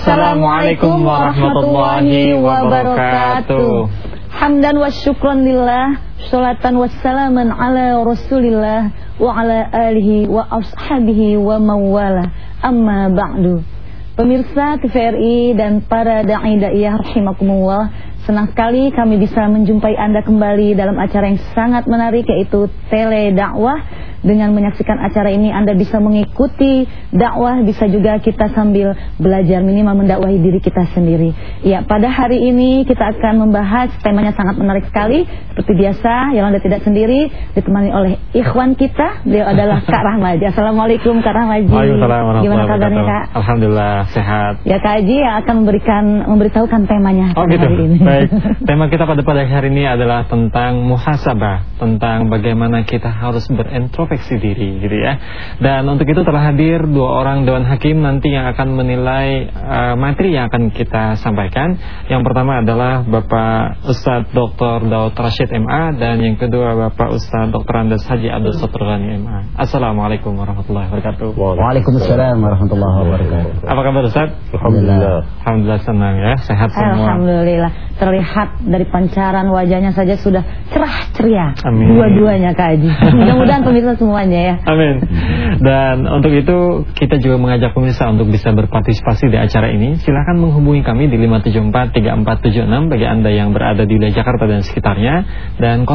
Assalamualaikum warahmatullahi wabarakatuh. Hamdan wa syukran lillah, sholatan wassalaman ala rasulillah wa ala alihi wa ashabihi wa mawala. Amma ba'du. Pemirsa TVRI dan para da'i-da'iyah rahimakumullah, senang sekali kami bisa menjumpai Anda kembali dalam acara yang sangat menarik, yaitu Tele Dakwah. Dengan menyaksikan acara ini Anda bisa mengikuti dakwah, bisa juga kita sambil belajar minimal mendakwahi diri kita sendiri. Ya, pada hari ini kita akan membahas temanya sangat menarik sekali. Seperti biasa, yang Anda tidak sendiri, ditemani oleh ikhwan kita. Beliau adalah Kak Rahmaji. Assalamualaikum Kak Rahmaji. Waalaikumsalam. Gimana kabarnya Kak? Alhamdulillah sehat. Ya, Kak Haji yang akan memberitahukan temanya pada gitu. hari ini. Baik. Tema kita pada hari ini adalah tentang muhasabah, tentang bagaimana kita harus berintrospeksi diri, gitu ya. Dan untuk itu telah hadir dua orang dewan hakim nanti yang akan menilai materi yang akan kita sampaikan. Yang pertama adalah Bapak Ustadz Dr. Daud Rashid MA, dan yang kedua Bapak Ustadz Dr. Andes Haji Abdul Satrulani MA. Assalamualaikum warahmatullahi wabarakatuh. Waalaikumsalam warahmatullahi wabarakatuh. Apa kabar Ustadz? Alhamdulillah. Alhamdulillah, senang ya, sehat semua. Alhamdulillah. Terlihat dari pancaran wajahnya saja sudah cerah ceria. Amin. Dua-duanya Kak Haji. Mudah-mudahan pemirsa semuanya ya. Amin. Dan untuk itu kita juga mengajak pemirsa untuk bisa berpartisipasi di acara ini. Silahkan menghubungi kami di 5743476 bagi Anda yang berada di wilayah Jakarta dan sekitarnya, dan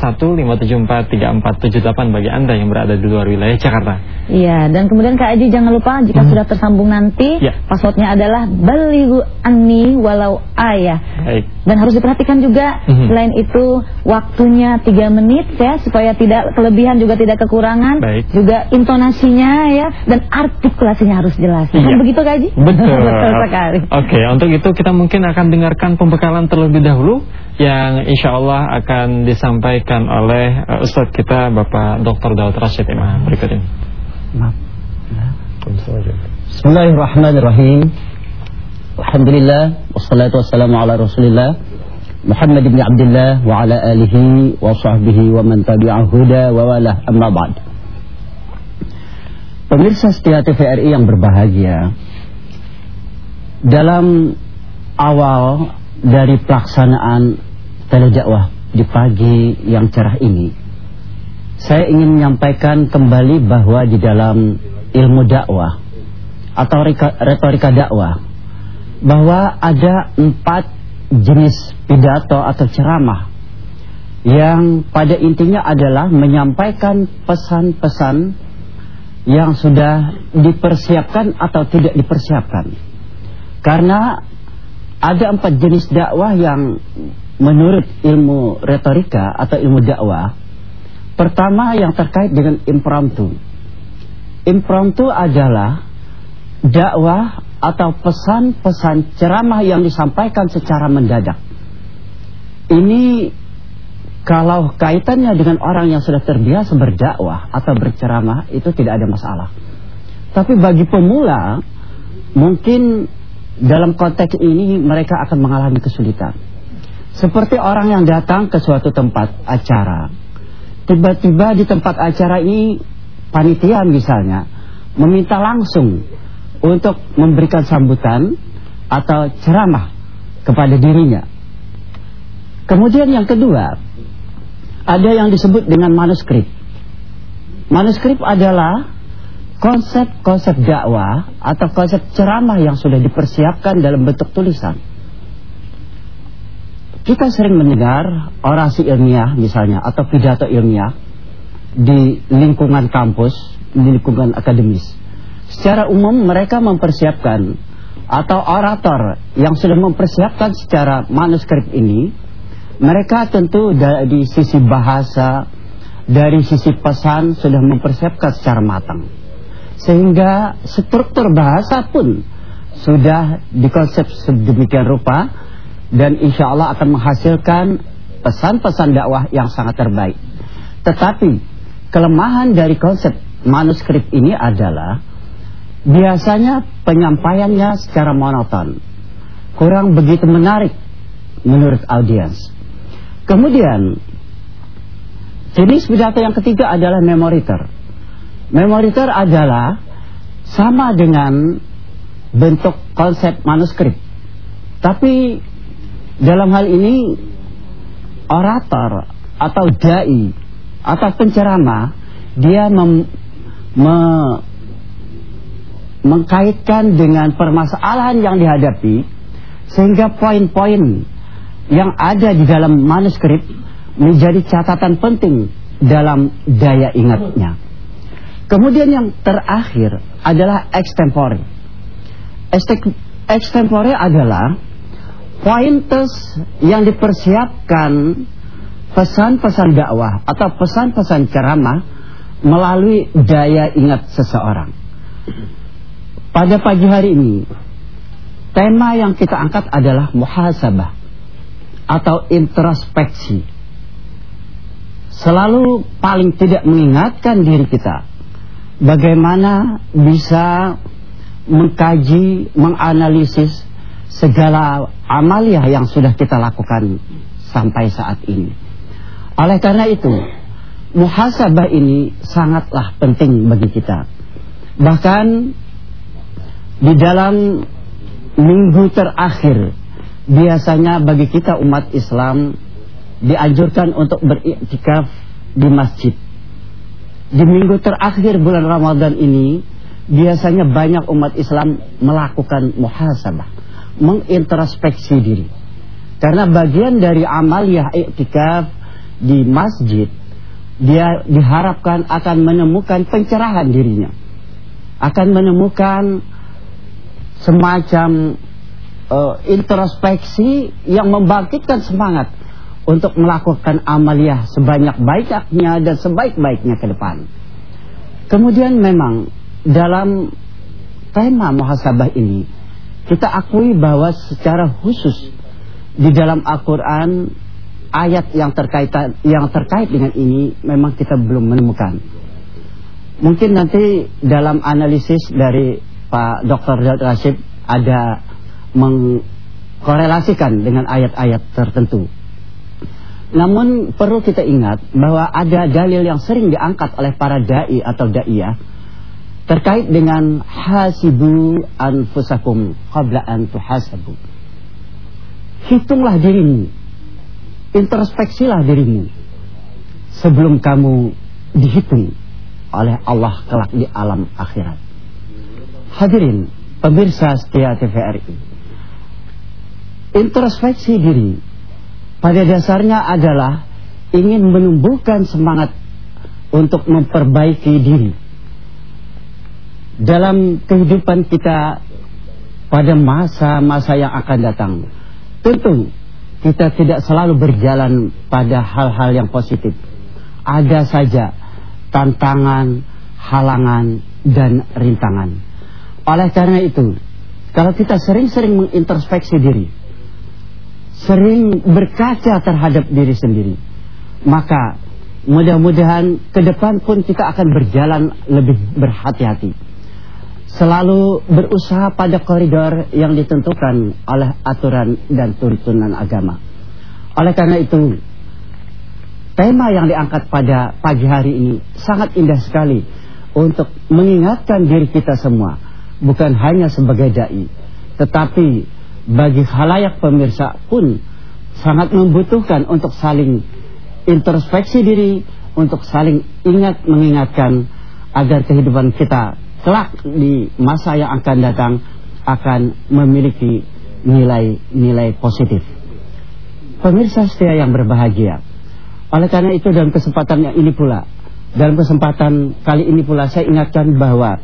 0215743478 bagi Anda yang berada di luar wilayah Jakarta. Iya, dan kemudian Kak Haji jangan lupa jika sudah tersambung nanti passwordnya adalah balighu anni walau ayah. Baik. Dan harus diperhatikan juga selain itu waktunya 3 menit ya, supaya tidak kelebihan juga tidak kekurangan. Baik. Juga intonasinya ya, dan artikulasinya harus jelas. Kan begitu Kak Haji? Betul. Betul sekali. Oke, untuk itu kita mungkin akan dengarkan pembekalan terlebih dahulu yang insya Allah akan disampaikan oleh Ustadz kita Bapak Dr. Daud Rashid MA berikut ini. Bismillahirrahmanirrahim. Alhamdulillah, wassalatu wassalamu ala rasulillah Muhammad ibn Abdullah wa ala alihi wa sahbihi wa man tabi'ah huda wa wala, amma ba'd. Pemirsa setia TVRI yang berbahagia, dalam awal dari pelaksanaan teledakwah di pagi yang cerah ini, saya ingin menyampaikan kembali bahwa di dalam ilmu dakwah atau retorika dakwah, bahwa ada 4 jenis pidato atau ceramah yang pada intinya adalah menyampaikan pesan-pesan yang sudah dipersiapkan atau tidak dipersiapkan. Karena ada 4 jenis dakwah yang menurut ilmu retorika atau ilmu dakwah. Pertama yang terkait dengan impromptu. Impromptu adalah dakwah atau pesan-pesan ceramah yang disampaikan secara mendadak. Ini kalau kaitannya dengan orang yang sudah terbiasa berdakwah atau berceramah itu tidak ada masalah. Tapi bagi pemula, mungkin dalam konteks ini mereka akan mengalami kesulitan. Seperti orang yang datang ke suatu tempat acara, tiba-tiba di tempat acara ini panitia misalnya meminta langsung untuk memberikan sambutan atau ceramah kepada dirinya. Kemudian yang kedua, ada yang disebut dengan manuskrip. Manuskrip adalah konsep-konsep dakwah atau konsep ceramah yang sudah dipersiapkan dalam bentuk tulisan. Kita sering mendengar orasi ilmiah misalnya atau pidato ilmiah di lingkungan kampus, di lingkungan akademis. Secara umum mereka mempersiapkan, atau orator yang sudah mempersiapkan secara manuskrip ini, mereka tentu dari sisi bahasa, dari sisi pesan sudah mempersiapkan secara matang. Sehingga struktur bahasa pun sudah dikonsep sedemikian rupa, dan insya Allah akan menghasilkan pesan-pesan dakwah yang sangat terbaik. Tetapi kelemahan dari konsep manuskrip ini adalah biasanya penyampaiannya secara monoton, kurang begitu menarik menurut audiens. Kemudian jenis pidato yang ketiga adalah memoriter. Memoriter adalah sama dengan bentuk konsep manuskrip. Tapi dalam hal ini orator atau dai atau penceramah, dia mengkaitkan dengan permasalahan yang dihadapi, sehingga poin-poin yang ada di dalam manuskrip menjadi catatan penting dalam daya ingatnya. Kemudian yang terakhir adalah extempore. Extempore adalah pointers yang dipersiapkan pesan-pesan dakwah atau pesan-pesan ceramah melalui daya ingat seseorang. Pada pagi hari ini, tema yang kita angkat adalah muhasabah atau introspeksi. Selalu paling tidak mengingatkan diri kita bagaimana bisa mengkaji, menganalisis segala amaliyah yang sudah kita lakukan sampai saat ini. Oleh karena itu, muhasabah ini sangatlah penting bagi kita. Bahkan di dalam minggu terakhir, biasanya bagi kita umat Islam dianjurkan untuk beriktikaf di masjid. Di minggu terakhir bulan Ramadan ini, biasanya banyak umat Islam melakukan muhasabah, mengintrospeksi diri. Karena bagian dari amaliyah iktikaf di masjid, dia diharapkan akan menemukan pencerahan dirinya, akan menemukan semacam introspeksi yang membangkitkan semangat untuk melakukan amaliyah sebanyak-banyaknya dan sebaik-baiknya ke depan. Kemudian memang dalam tema muhasabah ini, kita akui bahwa secara khusus di dalam Al-Quran, ayat yang terkait dengan ini memang kita belum menemukan. Mungkin nanti dalam analisis dari Pak Dr. Daud Rashid ada mengkorelasikan dengan ayat-ayat tertentu. Namun perlu kita ingat bahwa ada dalil yang sering diangkat oleh para dai atau daiyah terkait dengan hasibu anfusakum qabla an tuhasabu. Hitunglah dirimu, introspeksilah dirimu sebelum kamu dihitung oleh Allah kelak di alam akhirat. Hadirin pemirsa setia TVRI, introspeksi diri pada dasarnya adalah ingin menumbuhkan semangat untuk memperbaiki diri dalam kehidupan kita pada masa-masa yang akan datang. Tentu kita tidak selalu berjalan pada hal-hal yang positif. Ada saja tantangan, halangan, dan rintangan. Oleh karena itu, kalau kita sering-sering mengintrospeksi diri, sering berkaca terhadap diri sendiri, maka mudah-mudahan ke depan pun kita akan berjalan lebih berhati-hati, selalu berusaha pada koridor yang ditentukan oleh aturan dan tuntunan agama. Oleh karena itu, tema yang diangkat pada pagi hari ini sangat indah sekali untuk mengingatkan diri kita semua, bukan hanya sebagai dai, tetapi bagi khalayak pemirsa pun sangat membutuhkan untuk saling introspeksi diri, untuk saling mengingatkan agar kehidupan kita kelak di masa yang akan datang akan memiliki nilai-nilai positif. Pemirsa setia yang berbahagia, oleh karena itu dalam kesempatan kali ini pula saya ingatkan bahwa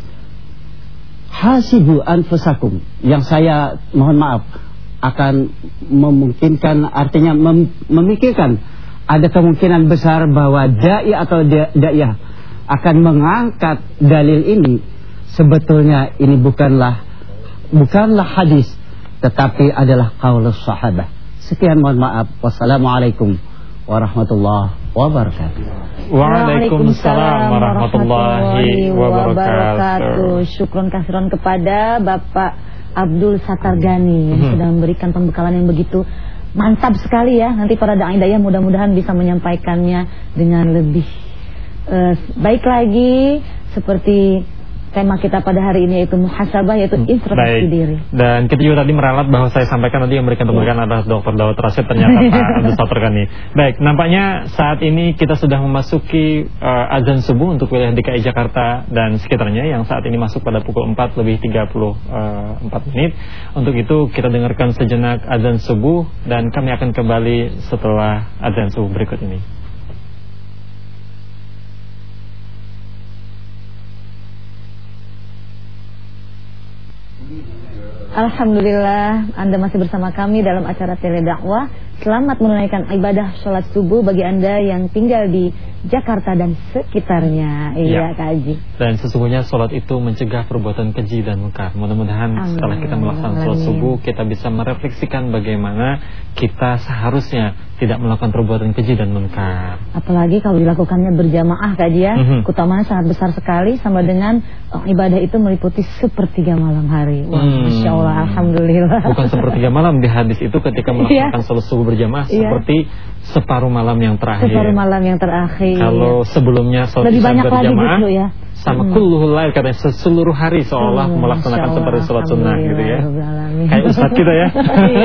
hasibu anfusakum, yang saya mohon maaf akan memungkinkan, artinya memikirkan ada kemungkinan besar bahwa dai atau daiyah akan mengangkat dalil ini. Sebetulnya ini bukanlah hadis, tetapi adalah qaulus sahabah. Sekian, mohon maaf. Wassalamualaikum warahmatullahi wabarakatuh. Waalaikumsalam warahmatullahi wabarakatuh. Syukron kasiron kepada Bapak Abdul Sattar Gani yang sudah memberikan pembekalan yang begitu mantap sekali ya. Nanti para dai-dai mudah-mudahan bisa menyampaikannya dengan lebih baik lagi, seperti tema kita pada hari ini yaitu muhasabah, yaitu introspeksi diri. Dan kita juga tadi meralat bahwa saya sampaikan tadi yang memberikan pemberian adalah Dr. Daud Rashid, ternyata Pak Abdul Sator Ghani. Baik, nampaknya saat ini kita sudah memasuki azan subuh untuk wilayah DKI Jakarta dan sekitarnya yang saat ini masuk pada pukul 4:34 menit. Untuk itu kita dengarkan sejenak azan subuh dan kami akan kembali setelah azan subuh berikut ini. Alhamdulillah, Anda masih bersama kami dalam acara Teledakwah. Selamat menunaikan ibadah sholat subuh bagi Anda yang tinggal di Jakarta dan sekitarnya. Iya, Kak Haji. Dan sesungguhnya sholat itu mencegah perbuatan keji dan munkar. Mudah-mudahan setelah kita melaksanakan sholat subuh, kita bisa merefleksikan bagaimana kita seharusnya tidak melakukan perbuatan keji dan munkar. Apalagi kalau dilakukannya berjamaah, Kak Haji ya. Keutamaannya sangat besar sekali, sama dengan ibadah itu meliputi sepertiga malam hari. Wah, Masya Allah, Alhamdulillah. Bukan sepertiga malam, di hadis itu ketika melaksanakan sholat subuh berjamaah seperti separuh malam yang terakhir. Separuh malam yang terakhir. Kalau sebelumnya sholat lebih banyak berjamaah lagi ya. sama kulluhul lail, katanya seluruh hari seolah melaksanakan seperti sholat sunnah gitu ya. Kayak ustadz kita ya.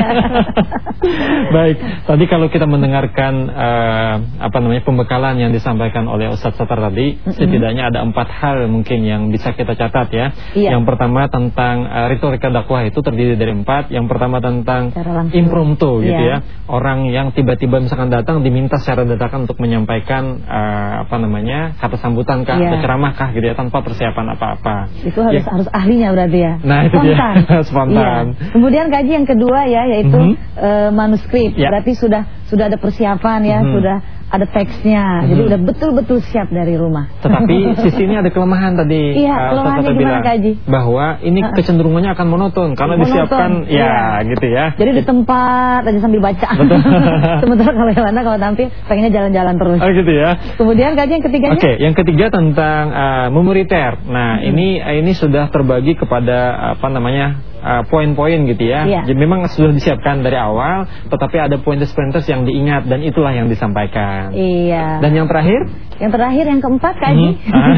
Baik, tadi kalau kita mendengarkan pembekalan yang disampaikan oleh Ustadz Satar tadi, setidaknya ada 4 hal mungkin yang bisa kita catat ya. Yang pertama tentang retorika dakwah itu terdiri dari 4. Yang pertama tentang impromptu gitu ya. Orang yang tiba-tiba misalkan datang diminta secara dadakan untuk menyampaikan kata sambutan kah, atau ceramah kah gitu ya, tanpa persiapan apa-apa. Itu harus ahlinya berarti ya. Nah, itu spontan. Dia. Spontan. Kemudian kaji yang kedua ya, yaitu manuskrip. Berarti sudah ada persiapan ya, sudah ada teksnya. Jadi udah betul-betul siap dari rumah. Tetapi sisi ini ada kelemahan tadi. Iya, kelemahannya gimana kaji? Bahwa ini kecenderungannya akan monoton karena disiapkan gitu ya. Jadi di tempat aja sambil baca. Sementara kalau tampil pengennya jalan-jalan terus. Oh gitu ya. Kemudian kaji yang ketiganya? Oke, yang ketiga tentang memoriter. Nah, ini sudah terbagi kepada poin-poin gitu ya. Jadi memang sudah disiapkan dari awal, tetapi ada pointers-pointers yang diingat dan itulah yang disampaikan. Iya. Dan yang terakhir? Yang terakhir yang keempat kaji.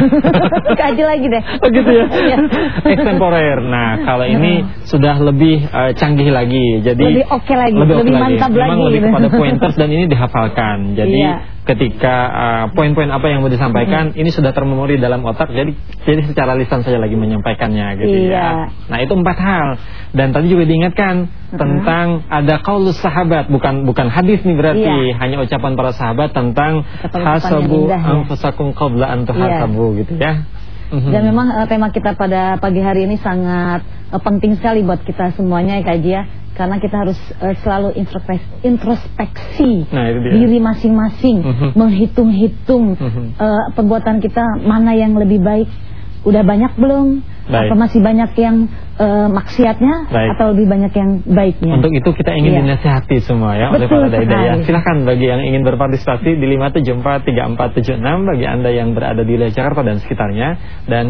Kaji lagi deh. Oh gitu ya. Extemporer. Nah, kalau ini sudah lebih canggih lagi. Jadi lebih oke lagi, lebih mantap lagi. Memang lebih kepada pointers dan ini dihafalkan. Jadi ketika poin-poin apa yang mau disampaikan ini sudah termemori dalam otak, jadi secara lisan saja lagi menyampaikannya gitu ya. Nah, itu 4 hal. Dan tadi juga diingatkan tentang ada qaulus sahabat, bukan hadis nih berarti, hanya ucapan para sahabat tentang hasabu anfusakum qabla an tuhasabu gitu ya. Dan memang tema kita pada pagi hari ini sangat penting sekali buat kita semuanya ya Kak Jia. Karena kita harus selalu introspeksi diri masing-masing, menghitung-hitung perbuatan kita mana yang lebih baik, udah banyak belum, atau masih banyak yang maksiatnya, atau lebih banyak yang baiknya. Untuk itu kita ingin dinasihati semua ya oleh para dai ya. Silahkan bagi yang ingin berpartisipasi di 5743476 bagi Anda yang berada di wilayah Jakarta dan sekitarnya, dan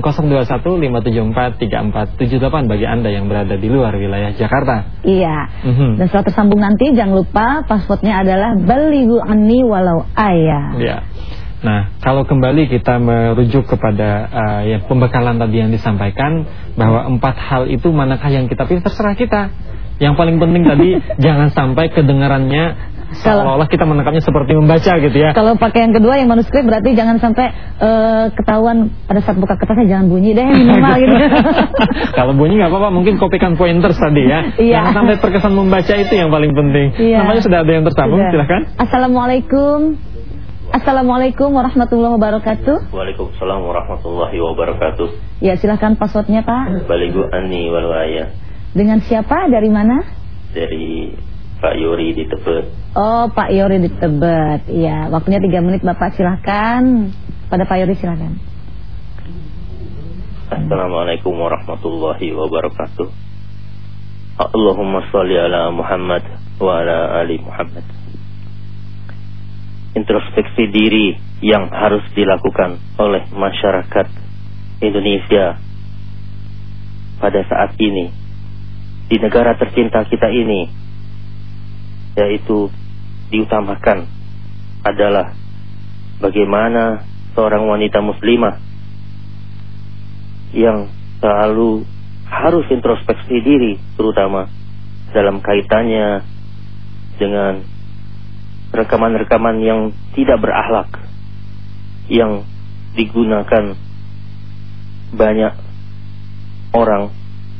0215743478 bagi Anda yang berada di luar wilayah Jakarta. Iya. Dan setelah tersambung nanti jangan lupa passwordnya adalah balighu anni walau ayah. Iya. Nah, kalau kembali kita merujuk kepada pembekalan tadi yang disampaikan, bahwa 4 hal itu manakah yang kita pilih, terserah kita. Yang paling penting tadi jangan sampai kedengarannya seolah-olah kita menangkapnya seperti membaca gitu ya. Kalau pakai yang kedua yang manuskrip berarti jangan sampai ketahuan pada saat buka kertasnya, jangan bunyi deh minimal gitu. Kalau bunyi nggak apa-apa, mungkin kopikan pointers tadi ya. Jangan sampai terkesan membaca, itu yang paling penting. Namanya sudah ada yang tersambung, silahkan. Assalamualaikum warahmatullahi wabarakatuh. Waalaikumsalam warahmatullahi wabarakatuh. Ya, silahkan passwordnya Pak. Balighu anni walau ayah. Dengan siapa? Dari mana? Dari Pak Yori di Tebet. Oh, Pak Yori di Tebet. Iya, waktunya 3 menit Bapak, silahkan. Pada Pak Yori silahkan. Assalamualaikum warahmatullahi wabarakatuh. Allahumma sholli ala Muhammad wa ala ali Muhammad. Introspeksi diri yang harus dilakukan oleh masyarakat Indonesia pada saat ini di negara tercinta kita ini, yaitu diutamakan adalah bagaimana seorang wanita muslimah yang selalu harus introspeksi diri, terutama dalam kaitannya dengan rekaman-rekaman yang tidak berakhlak yang digunakan banyak orang,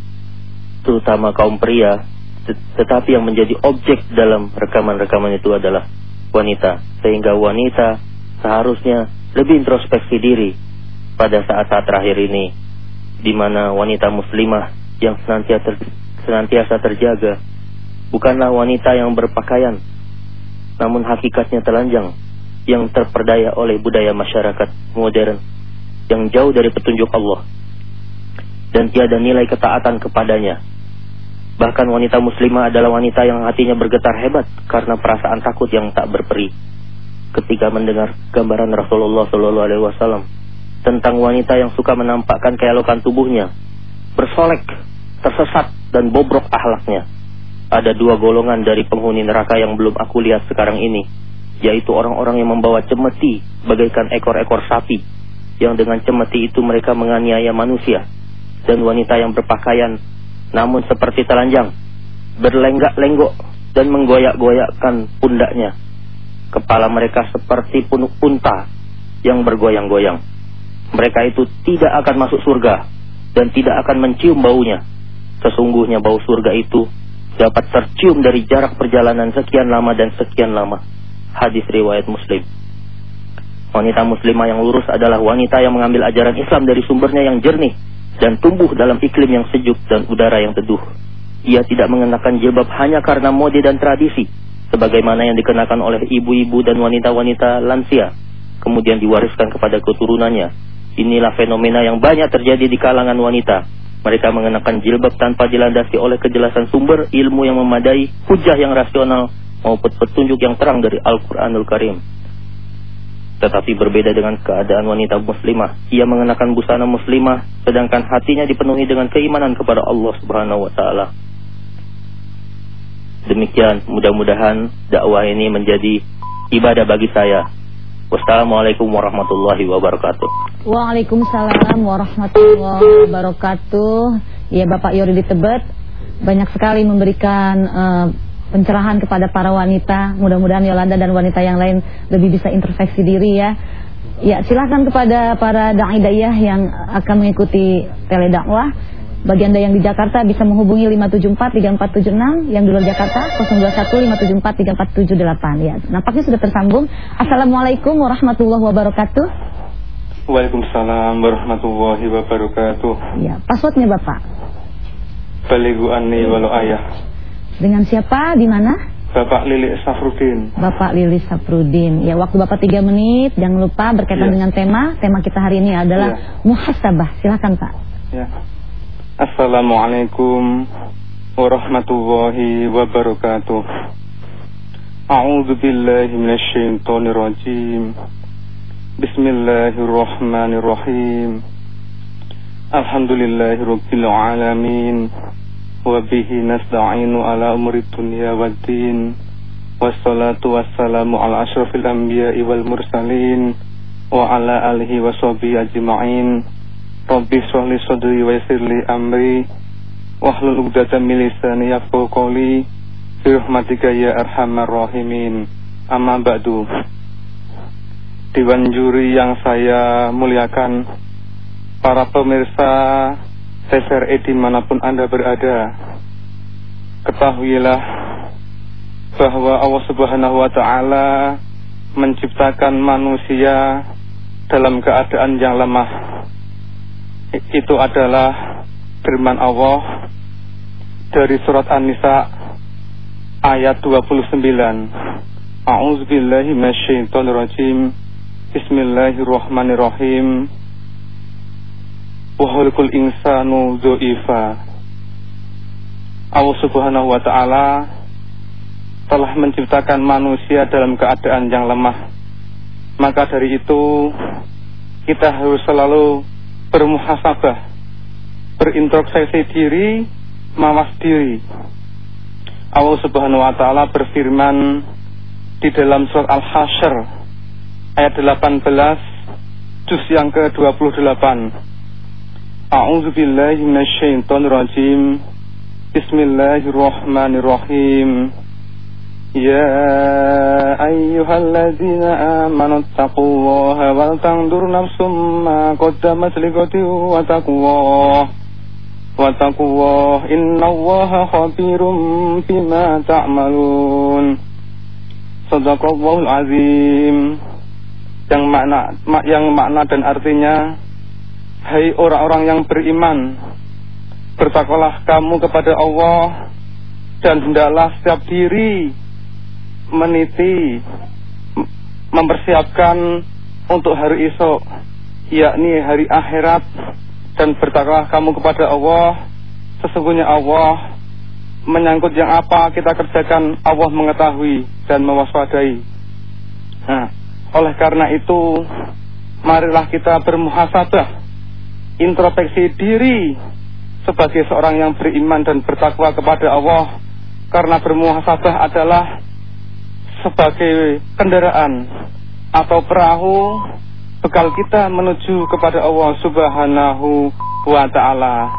terutama kaum pria, tetapi yang menjadi objek dalam rekaman-rekaman itu adalah wanita, sehingga wanita seharusnya lebih introspeksi diri pada saat-saat terakhir ini, di mana wanita muslimah yang senantiasa terjaga bukanlah wanita yang berpakaian, namun hakikatnya telanjang, yang terperdaya oleh budaya masyarakat modern yang jauh dari petunjuk Allah dan tiada nilai ketaatan kepadanya. Bahkan wanita muslimah adalah wanita yang hatinya bergetar hebat karena perasaan takut yang tak berperi ketika mendengar gambaran Rasulullah SAW tentang wanita yang suka menampakkan keelokan tubuhnya, bersolek, tersesat, dan bobrok akhlaknya. Ada dua golongan dari penghuni neraka yang belum aku lihat sekarang ini, yaitu orang-orang yang membawa cemeti bagaikan ekor-ekor sapi, yang dengan cemeti itu mereka menganiaya manusia, dan wanita yang berpakaian namun seperti telanjang, berlenggak-lenggok dan menggoyak-goyakkan pundaknya. Kepala mereka seperti punuk unta yang bergoyang-goyang. Mereka itu tidak akan masuk surga dan tidak akan mencium baunya. Sesungguhnya bau surga itu dapat tercium dari jarak perjalanan sekian lama dan sekian lama. Hadis riwayat Muslim. Wanita muslimah yang lurus adalah wanita yang mengambil ajaran Islam dari sumbernya yang jernih dan tumbuh dalam iklim yang sejuk dan udara yang teduh. Ia tidak mengenakan jilbab hanya karena mode dan tradisi, sebagaimana yang dikenakan oleh ibu-ibu dan wanita-wanita lansia, kemudian diwariskan kepada keturunannya. Inilah fenomena yang banyak terjadi di kalangan wanita. Mereka mengenakan jilbab tanpa dilandasi oleh kejelasan sumber ilmu yang memadai, hujah yang rasional, maupun petunjuk yang terang dari Al-Quranul Karim. Tetapi berbeda dengan keadaan wanita muslimah. Ia mengenakan busana muslimah, sedangkan hatinya dipenuhi dengan keimanan kepada Allah Subhanahu wa Ta'ala. Demikian, mudah-mudahan dakwah ini menjadi ibadah bagi saya. Wassalamualaikum warahmatullahi wabarakatuh. Waalaikumsalam warahmatullahi wabarakatuh. Ya, Bapak Yori di Tebet banyak sekali memberikan pencerahan kepada para wanita. Mudah-mudahan Yolanda dan wanita yang lain lebih bisa introspeksi diri ya. Ya, silakan kepada para dai-daiyah yang akan mengikuti teledakwah. Bagi Anda yang di Jakarta bisa menghubungi 574-3476, yang di luar Jakarta 021-574-3478 ya. Nampaknya sudah tersambung. Assalamualaikum warahmatullahi wabarakatuh. Waalaikumsalam warahmatullahi wabarakatuh. Ya, passwordnya Bapak. Balighu anni walau ayah. Dengan siapa, di mana? Bapak Lilis Safrudin. Bapak Lilis Safrudin. Ya, waktu Bapak 3 menit. Jangan lupa berkaitan dengan tema kita hari ini adalah muhasabah. Silakan Pak. Ya. Assalamualaikum warahmatullahi wabarakatuh. A'udzu billahi minasyaitonir rajim. Bismillahirrahmanirrahim. Alhamdulillahirabbil alamin. Wa bihi nasta'inu ala umuri dunya waddin. Wassalatu wassalamu ala asyrafil anbiya'i wal mursalin wa ala alihi washabihi ajma'in. Rabbi shrah li sadri wa yassir li amri wahlul 'uqdatam min lisani yafqahu qawli bi rahmatika ya arhamar rahimin. Amma ba'du. Dewan juri yang saya muliakan, para pemirsa TVRI dimanapun Anda berada, ketahuilah bahwa Allah Subhanahu wa Ta'ala menciptakan manusia dalam keadaan yang lemah. Itu adalah firman Allah dari surat An-Nisa ayat 29. A'udzubillahi minasyaitonir rajim. Bismillahirrahmanirrahim. Wa khuliqal insanu dha'ifa. Allah Subhanahu wa Ta'ala telah menciptakan manusia dalam keadaan yang lemah. Maka dari itu kita harus selalu bermuhasabah, berintrospeksi diri, mawas diri. Allah Subhanahu wa Ta'ala berfirman di dalam surat Al-Hasyr ayat 18 juz yang ke-28. A'udzu billahi minasyaitonir rajim. Bismillahirrahmanirrahim. Ya ayyuhalladzina amanu taqullaha wal tanzur nafsum ma qaddamat lighadin wattaqullah innallaha khabirum bima ta'malun. Shadaqallahul azim. Yang makna dan artinya, hai orang-orang yang beriman, bertakwalah kamu kepada Allah dan hendaklah setiap diri meniti mempersiapkan untuk hari esok, yakni hari akhirat, dan bertakwalah kamu kepada Allah. Sesungguhnya Allah menyangkut yang apa kita kerjakan, Allah mengetahui dan mewaspadai. Nah, oleh karena itu marilah kita bermuhasabah, introspeksi diri sebagai seorang yang beriman dan bertakwa kepada Allah, karena bermuhasabah adalah sebagai kendaraan atau perahu bekal kita menuju kepada Allah Subhanahu wa ta'ala.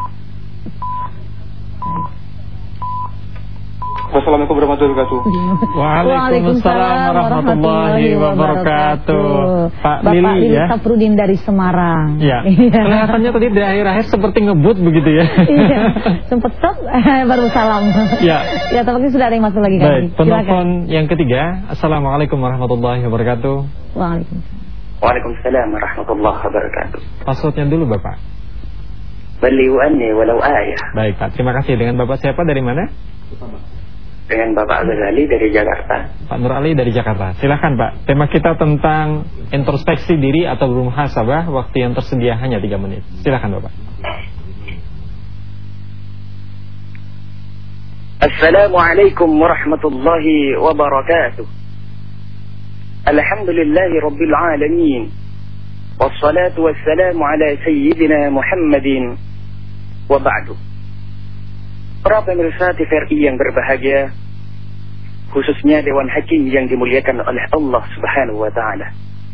Wassalamualaikum warahmatullahi wabarakatuh. Waalaikumsalam warahmatullahi wabarakatuh. Pak Lili ya, Safrudin dari Semarang. Ya. Kelihatannya tadi di akhir-akhir seperti ngebut begitu ya. Iya. Sempet stop baru salam. Ya. Ya, tampaknya sudah ada yang masuk lagi kan. Baik, penelpon yang ketiga. Assalamualaikum warahmatullahi wabarakatuh. Waalaikumsalam warahmatullahi wabarakatuh. Passwordnya dulu Bapak. Baliwanni walau ayah. Baik Pak, terima kasih. Dengan Bapak siapa, dari mana? Dengan Bapak Nur Ali dari Jakarta. Pak Nur Ali dari Jakarta. Silakan Pak. Tema kita tentang introspeksi diri atau bermuhasabah. Waktu yang tersedia hanya 3 menit. Silakan Bapak. Assalamualaikum warahmatullahi wabarakatuh. Alhamdulillahi rabbil alamin. Wassalatu wassalamu ala sayyidina Muhammadin wa ba'du. Para pemirsa TVRI yang berbahagia, khususnya Dewan Hakim yang dimuliakan oleh Allah Subhanahu wa ta'ala.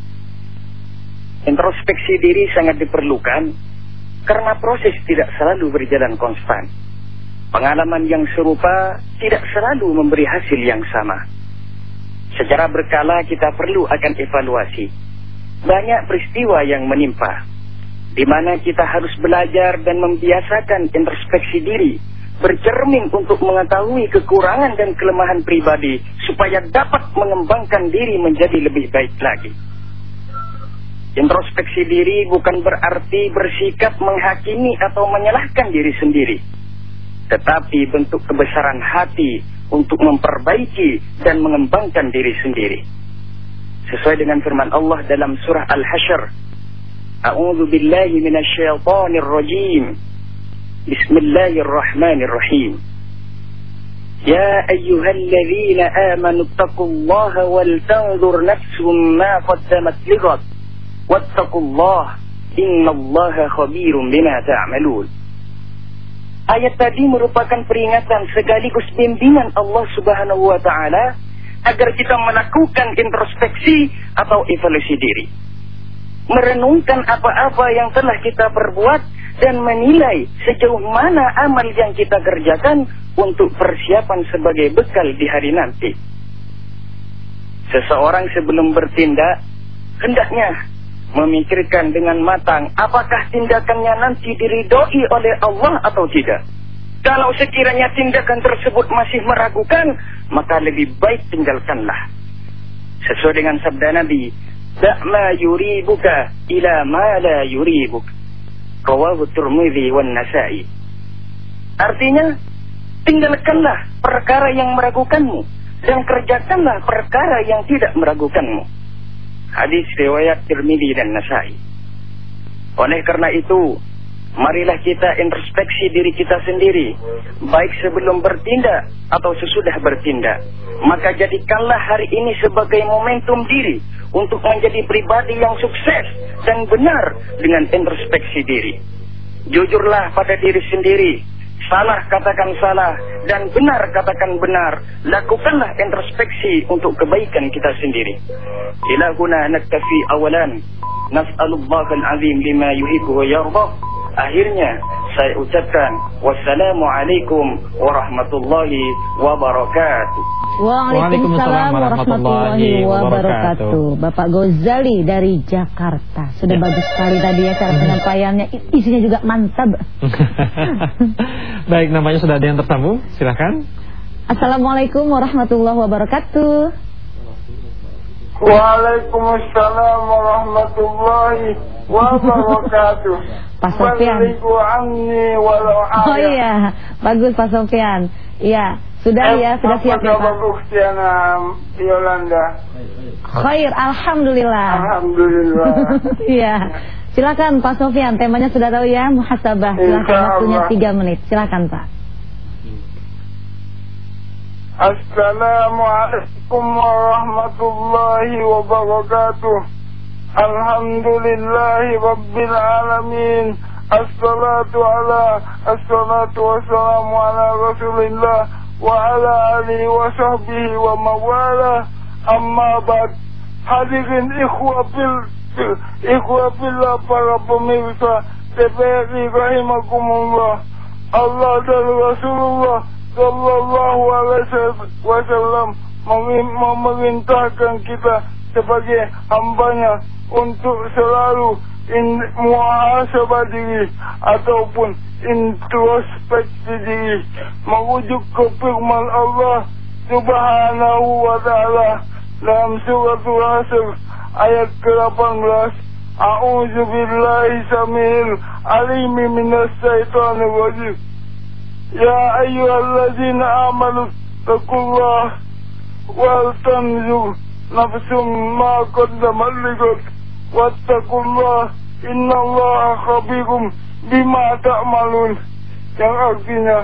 Introspeksi diri sangat diperlukan karena proses tidak selalu berjalan konstan. Pengalaman yang serupa tidak selalu memberi hasil yang sama. Secara berkala kita perlu akan evaluasi. Banyak peristiwa yang menimpa, di mana kita harus belajar dan membiasakan introspeksi diri, bercermin untuk mengetahui kekurangan dan kelemahan pribadi supaya dapat mengembangkan diri menjadi lebih baik lagi. Introspeksi diri bukan berarti bersikap menghakimi atau menyalahkan diri sendiri, tetapi bentuk kebesaran hati untuk memperbaiki dan mengembangkan diri sendiri. Sesuai dengan firman Allah dalam surah Al-Hasyr, A'udzu billahi minasyaitonir rajim. Bismillahirrahmanirrahim. Ya ayyuhalladzina amanu taqullaha wal tanzur nafsum ma qaddamat lighad wattaqullaha innallaha khabirum bima ta'malun. Ayat tadi merupakan peringatan sekaligus bimbingan Allah Subhanahu wa ta'ala agar kita melakukan introspeksi atau evaluasi diri, merenungkan apa-apa yang telah kita perbuat dan menilai sejauh mana amal yang kita kerjakan untuk persiapan sebagai bekal di hari nanti. Seseorang sebelum bertindak hendaknya memikirkan dengan matang apakah tindakannya nanti diridhoi oleh Allah atau tidak. Kalau sekiranya tindakan tersebut masih meragukan, maka lebih baik tinggalkanlah. Sesuai dengan sabda Nabi, "Da'ma yuribuka ila ma la yuribuk." Rawahu Tirmidzi wan Nasa'i. Artinya, tinggalkanlah perkara yang meragukanmu dan kerjakanlah perkara yang tidak meragukanmu. Hadis riwayat Tirmidzi dan Nasa'i. Oleh karena itu, marilah kita introspeksi diri kita sendiri, baik sebelum bertindak atau sesudah bertindak. Maka jadikanlah hari ini sebagai momentum diri untuk menjadi pribadi yang sukses dan benar dengan introspeksi diri. Jujurlah pada diri sendiri, salah katakan salah dan benar katakan benar. Lakukanlah introspeksi untuk kebaikan kita sendiri. Ilahuna naktafi awalan, nas'alullaha al-azim bima yuhibbu wa yardah Akhirnya saya ucapkan wassalamualaikum warahmatullahi wabarakatuh. Waalaikumsalam warahmatullahi wabarakatuh. Bapak Gozali dari Jakarta. Sudah bagus sekali tadi ya cara penyampaiannya, isinya juga mantap. Baik, namanya sudah ada yang tersambung, silakan. Assalamualaikum warahmatullahi wabarakatuh. Waalaikumsalam warahmatullahi wabarakatuh. Pak Sofyan. Oh iya, bagus Pak Sofyan. Iya, sudah sudah siap ya Pak. Yolanda. Khair, alhamdulillah. Alhamdulillah. Iya. Silakan Pak Sofyan, temanya sudah tahu ya, muhasabah. Silakan, waktunya 3 menit. Silakan Pak. Assalamualaikum warahmatullahi wabarakatuh. Alhamdulillahi rabbil alamin. Assalatu wassalamu ala rasulillah wa ala alihi wa sahbihi wa mawala. Amma ba'd. Hadirin ikhwafillah para pemirsa TVRI rahimakumullah. Allah dan Rasulullah sallallahu alaihi wasallam memerintahkan kita sebagai hambanya untuk selalu muhasabah diri ataupun introspeksi diri, merujuk ke firman Allah Subhanahu wa ta'ala dalam surat Al-Hasr ayat ke-18. A'udzu billahi samil alimi minas syaitonir rajim. Ya ayyuhalladzina amanu taqullaha wal tanzur nafsum ma qaddamat lighad wattaqullaha innallaha khabirum bima ta'malun. Yang artinya,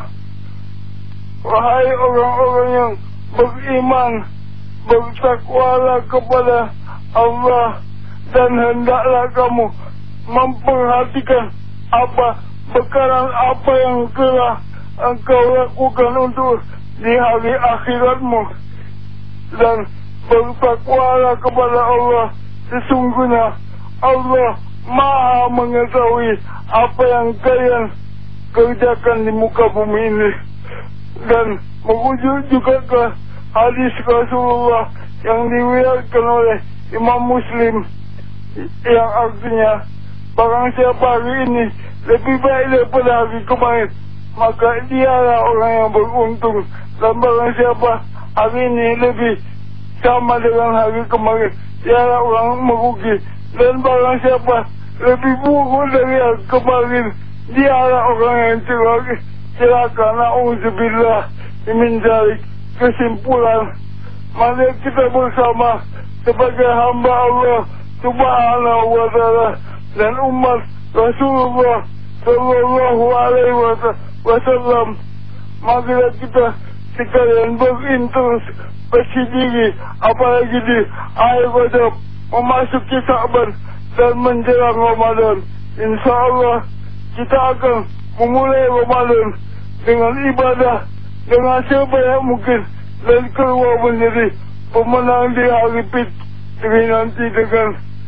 wahai orang-orang yang beriman, bertakwalah kepada Allah dan hendaklah kamu memperhatikan bekalan apa yang telah engkau lakukan untuk di hari akhiratmu, dan bertakwalah kepada Allah. Sesungguhnya Allah Maha mengetahui apa yang kalian kerjakan di muka bumi ini. Dan merujuk juga ke hadis Rasulullah yang diriwayatkan oleh Imam Muslim, yang artinya, barang siapa hari ini lebih baik daripada hari kemarin, maka dialah orang yang beruntung. Dan barang siapa hari ini lebih sama dengan hari kemarin, dialah orang merugi. Dan barang siapa lebih buruk dari hari kemarin, dialah orang yang celaka. Na'udzubillah min dzalik. Kesimpulan, mari kita bersama sebagai hamba Allah Subhanahu wa ta'ala dan umat Rasulullah sallallahu alaihi wasallam, marilah kita sekalian berintrospeksi diri, apalagi di akhir Rajab, memasuki Sya'ban dan menjelang Ramadan. Insyaallah kita akan memulai Ramadan dengan ibadah dengan sebanyak mungkin dan keluar menjadi pemenang di hari Fitri nanti dengan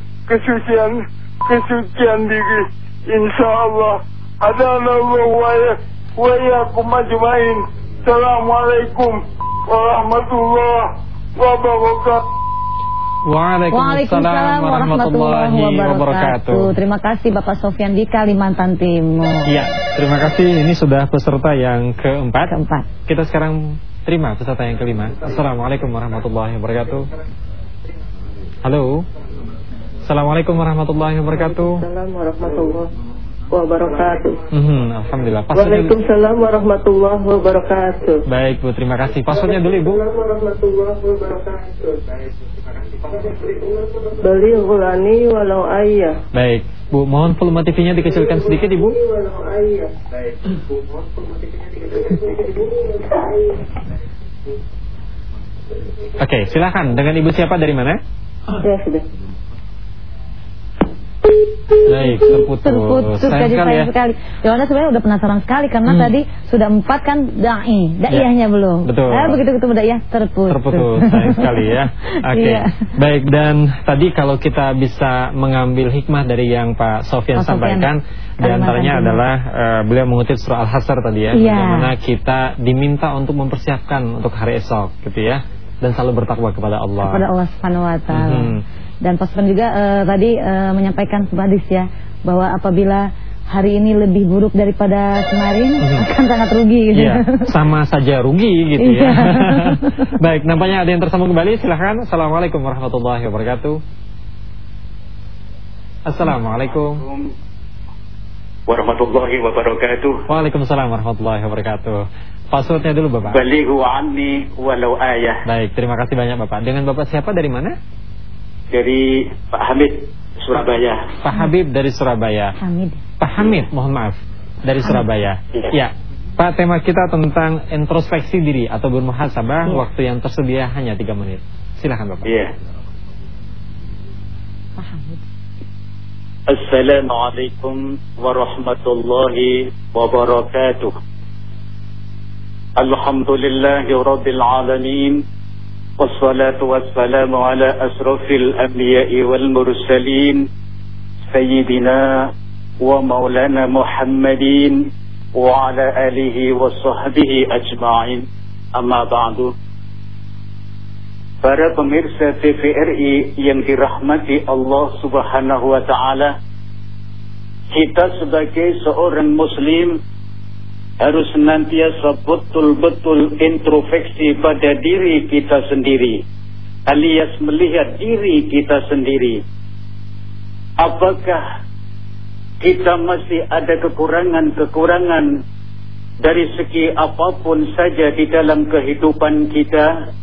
kesucian diri. Insyaallah. Adanallahu wa iyyakum ajmain. Assalamualaikum warahmatullahi wabarakatuh. Waalaikumsalam warahmatullahi wabarakatuh. Terima kasih Bapak Sofyan di Kalimantan Timur. Iya, terima kasih. Ini sudah peserta yang keempat. Kita sekarang terima peserta yang kelima. Assalamualaikum warahmatullahi wabarakatuh. Halo. Assalamualaikum warahmatullahi wabarakatuh. Assalamualaikum warahmatullahi wabarakatuh. Alhamdulillah. Waalaikumsalam warahmatullahi wabarakatuh. Baik Bu, terima kasih. Passwordnya dulu Ibu. Warahmatullahi wabarakatuh. Balighulani walau ayah. Baik Bu, mohon volume TV-nya dikecilkan sedikit Ibu. Oke, silakan. Dengan Ibu siapa, dari mana? Ya sudah. Baik, terputus. Sayang sekali. Yohana sebenarnya udah penasaran sekali karena tadi sudah 4 kan daiyahnya belum. Betul. Begitu ketemu daiyah terputus. Sayang sekali ya. Oke. Baik, dan tadi kalau kita bisa mengambil hikmah dari yang Pak Sofyan sampaikan, di antaranya adalah beliau mengutip surah Al-Hasyr tadi ya, bagaimana kita diminta untuk mempersiapkan untuk hari esok gitu ya, dan selalu bertakwa kepada Allah. Kepada Allah Subhanahu wa taala. Dan Pak Sofyan juga tadi menyampaikan sebuah hadis ya, bahwa apabila hari ini lebih buruk daripada kemarin akan sangat rugi gitu. Iya, sama saja rugi gitu ya. Baik, nampaknya ada yang tersambung kembali, silahkan. Assalamualaikum warahmatullahi wabarakatuh. Assalamualaikum warahmatullahi wabarakatuh. Waalaikumsalam warahmatullahi wabarakatuh. Passwordnya dulu Bapak. Balighu anni walau ayah. Baik, terima kasih banyak Bapak. Dengan Bapak siapa, dari mana? Dari Pak Hamid, Surabaya. Pak Habib dari Surabaya. Pak Hamid, mohon maaf, dari Surabaya. Ya, Pak, tema kita tentang introspeksi diri atau bermuhasabah. Waktu yang tersedia hanya 3 menit. Silakan Bapak. Iya. Assalamualaikum warahmatullahi wabarakatuh. Alhamdulillahi rabbil alamin. Wassalatu wassalamu ala asrafil anbiya'i wal mursalin Sayyidina wa maulana Muhammadin wa ala alihi wa sahbihi ajma'in. Amma ba'du. Para pemirsa TVRI yang dirahmati Allah Subhanahu wa ta'ala, kita sebagai seorang muslim harus senantiasa betul-betul introspeksi pada diri kita sendiri, alias melihat diri kita sendiri. Apakah kita masih ada kekurangan-kekurangan dari segi apapun saja di dalam kehidupan kita?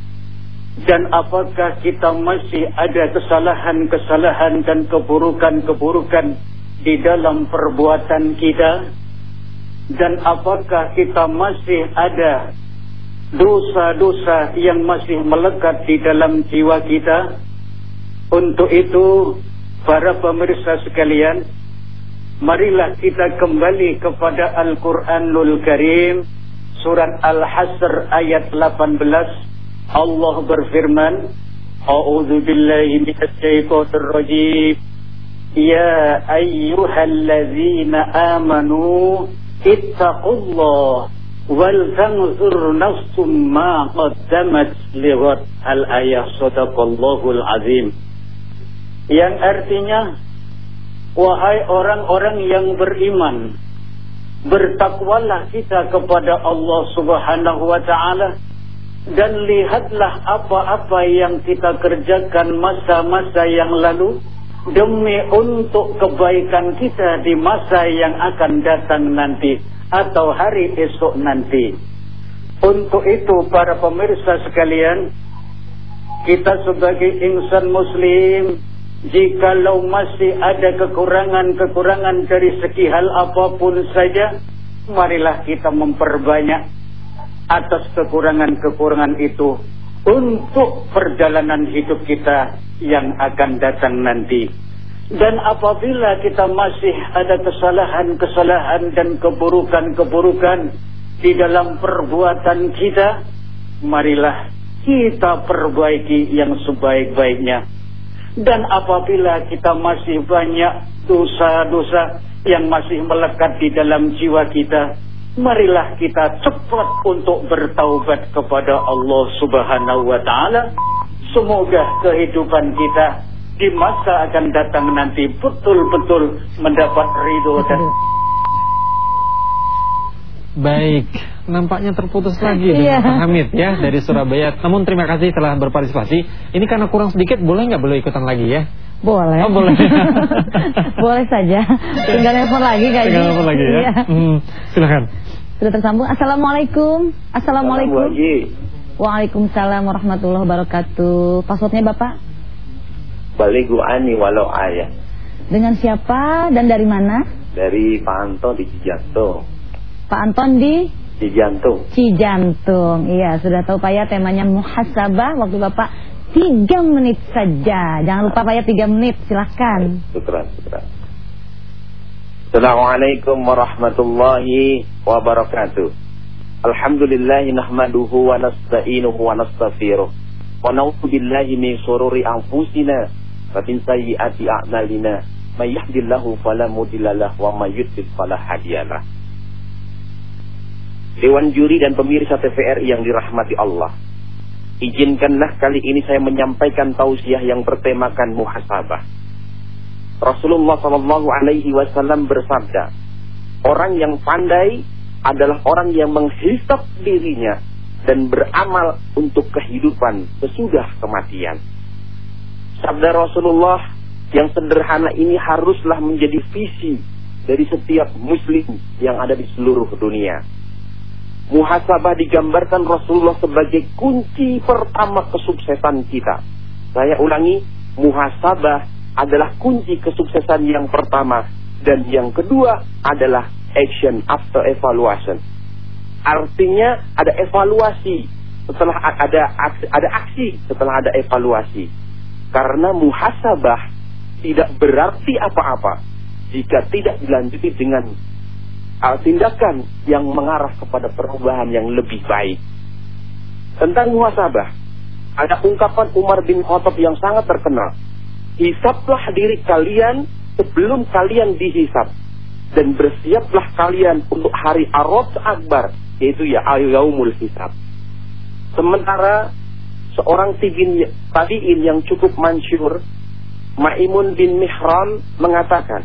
Dan apakah kita masih ada kesalahan-kesalahan dan keburukan-keburukan di dalam perbuatan kita? Dan apakah kita masih ada dosa-dosa yang masih melekat di dalam jiwa kita? Untuk itu, para pemirsa sekalian, marilah kita kembali kepada Al-Quranul Karim, surat Al-Hasyr ayat 18. Allah berfirman, A'udzu billahi minasy syaithanir rajim. Ya ayyuhalladzina amanu ittaqullah wal tanzur nafsum ma qaddamat lighad. Al-ayah sadaqallahul azim. Yang artinya, wahai orang-orang yang beriman, bertakwalah kita kepada Allah Subhanahu wa ta'ala, dan lihatlah apa-apa yang kita kerjakan masa-masa yang lalu, demi untuk kebaikan kita di masa yang akan datang nanti atau hari esok nanti. Untuk itu, para pemirsa sekalian, kita sebagai insan muslim, jikalau masih ada kekurangan-kekurangan dari segi hal apapun saja, marilah kita memperbanyak atas kekurangan-kekurangan itu untuk perjalanan hidup kita yang akan datang nanti. Dan apabila kita masih ada kesalahan-kesalahan dan keburukan-keburukan di dalam perbuatan kita, marilah kita perbaiki yang sebaik-baiknya. Dan apabila kita masih banyak dosa-dosa yang masih melekat di dalam jiwa kita, marilah kita cepat untuk bertaubat kepada Allah Subhanahu wa ta'ala. Semoga kehidupan kita di masa akan datang nanti betul-betul mendapat ridho dan... Baik, nampaknya terputus lagi dengan Pak Hamid ya dari Surabaya. Namun terima kasih telah berpartisipasi. Ini karena kurang sedikit, boleh nggak ikutan lagi ya? Boleh. Oh, boleh. Boleh saja. Tinggal nelfon lagi kayaknya. Tinggal nelfon lagi ya. Silakan. Sudah tersambung. Assalamualaikum. Assalamualaikum. Waalaikumsalam warahmatullahi wabarakatuh. Passwordnya Bapak? Balighu anni walau ayah. Dengan siapa dan dari mana? Dari Pak Anton di Cijantung. Pak Anton di Cijantung. Cijantung. Iya, sudah tahu Pak ya, temanya muhasabah. Waktu Bapak 3 menit saja. Jangan lupa Pak ya, 3 menit, silakan. Syukran. Assalamualaikum warahmatullahi wabarakatuh. Alhamdulillah nahmaduhu wa nasta'inuhu wa nastaghfiruh. Wa na'udzu billahi min shururi anfusina wa min sayyiati a'malina. May yahdihillahu fala mudilla lahu wa may yudlil fala hadiyalah. Dewan juri dan pemirsa TVRI yang dirahmati Allah, izinkanlah kali ini saya menyampaikan tausiah yang bertemakan muhasabah. Rasulullah SAW bersabda, orang yang pandai adalah orang yang menghisab dirinya dan beramal untuk kehidupan sesudah kematian. Sabda Rasulullah yang sederhana ini haruslah menjadi visi dari setiap muslim yang ada di seluruh dunia. Muhasabah digambarkan Rasulullah sebagai kunci pertama kesuksesan kita. Saya ulangi, muhasabah adalah kunci kesuksesan yang pertama, dan yang kedua adalah action after evaluation. Artinya ada evaluasi setelah ada aksi setelah ada evaluasi. Karena muhasabah tidak berarti apa-apa jika tidak dilanjuti dengan tindakan yang mengarah kepada perubahan yang lebih baik. Tentang muhasabah, ada ungkapan Umar bin Khattab yang sangat terkenal. Hisablah diri kalian sebelum kalian dihisab, dan bersiaplah kalian untuk hari Arad Akbar, yaitu yaumul hisab. Sementara seorang tabi'in yang cukup masyhur, Maimun bin Mihran, mengatakan,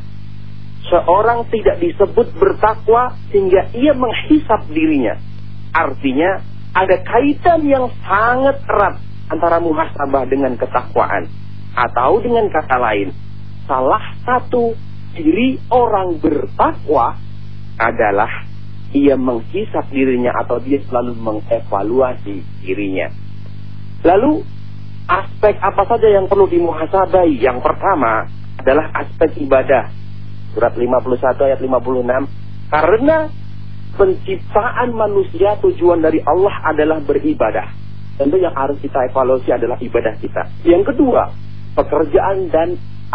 seorang tidak disebut bertakwa hingga ia menghisab dirinya. Artinya ada kaitan yang sangat erat antara muhasabah dengan ketakwaan. Atau dengan kata lain, salah satu ciri orang bertakwa adalah ia menghisab dirinya atau dia selalu mengevaluasi dirinya. Lalu aspek apa saja yang perlu dimuhasabai? Yang pertama adalah aspek ibadah. Surat 51 ayat 56. Karena penciptaan manusia tujuan dari Allah adalah beribadah. Tentu yang harus kita evaluasi adalah ibadah kita. Yang kedua, pekerjaan dan